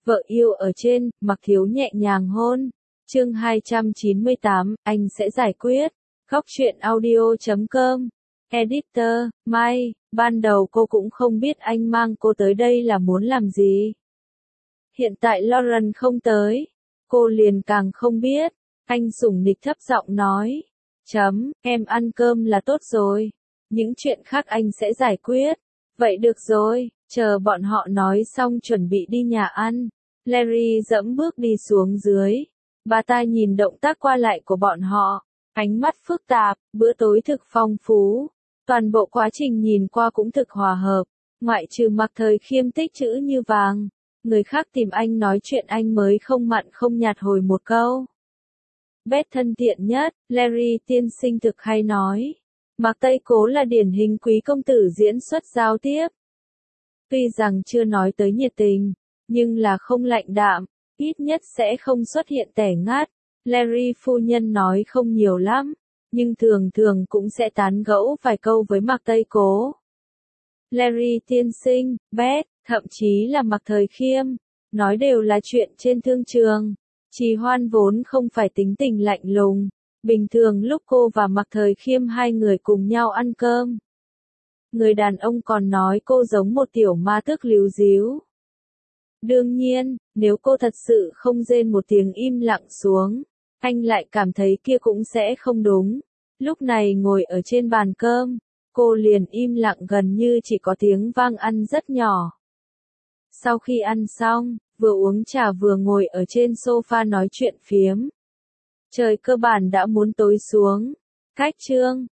Vợ yêu ở trên, Mặc Thiếu nhẹ nhàng hôn. Chương 298, anh sẽ giải quyết. Góc truyện audio.com. Editor, Mai, ban đầu cô cũng không biết anh mang cô tới đây là muốn làm gì. Hiện tại Lauren không tới, cô liền càng không biết. Anh sủng nịch thấp giọng nói. Em ăn cơm là tốt rồi. Những chuyện khác anh sẽ giải quyết. Vậy được rồi, chờ bọn họ nói xong chuẩn bị đi nhà ăn. Larry dẫm bước đi xuống dưới. Bà ta nhìn động tác qua lại của bọn họ. Ánh mắt phức tạp, bữa tối thực phong phú. Toàn bộ quá trình nhìn qua cũng thực hòa hợp. Ngoại trừ Mặc Thời Khiêm tích chữ như vàng. Người khác tìm anh nói chuyện anh mới không mặn không nhạt hồi một câu. Bét thân thiện nhất, Larry tiên sinh thực hay nói. Mạc Tây Cố là điển hình quý công tử diễn xuất giao tiếp. Tuy rằng chưa nói tới nhiệt tình, nhưng là không lạnh đạm, ít nhất sẽ không xuất hiện tẻ ngát. Larry phu nhân nói không nhiều lắm, nhưng thường thường cũng sẽ tán gẫu vài câu với Mạc Tây Cố. Larry tiên sinh, Bét, thậm chí là Mạc Thời Khiêm, nói đều là chuyện trên thương trường. Trì Hoan vốn không phải tính tình lạnh lùng, bình thường lúc cô và Mạc Thời Khiêm hai người cùng nhau ăn cơm. Người đàn ông còn nói cô giống một tiểu ma tước líu díu. Đương nhiên, nếu cô thật sự không rên một tiếng im lặng xuống, anh lại cảm thấy kia cũng sẽ không đúng. Lúc này ngồi ở trên bàn cơm, cô liền im lặng gần như chỉ có tiếng vang ăn rất nhỏ. Sau khi ăn xong, vừa uống trà vừa ngồi ở trên sofa nói chuyện phiếm. Trời cơ bản đã muốn tối xuống. Cách chương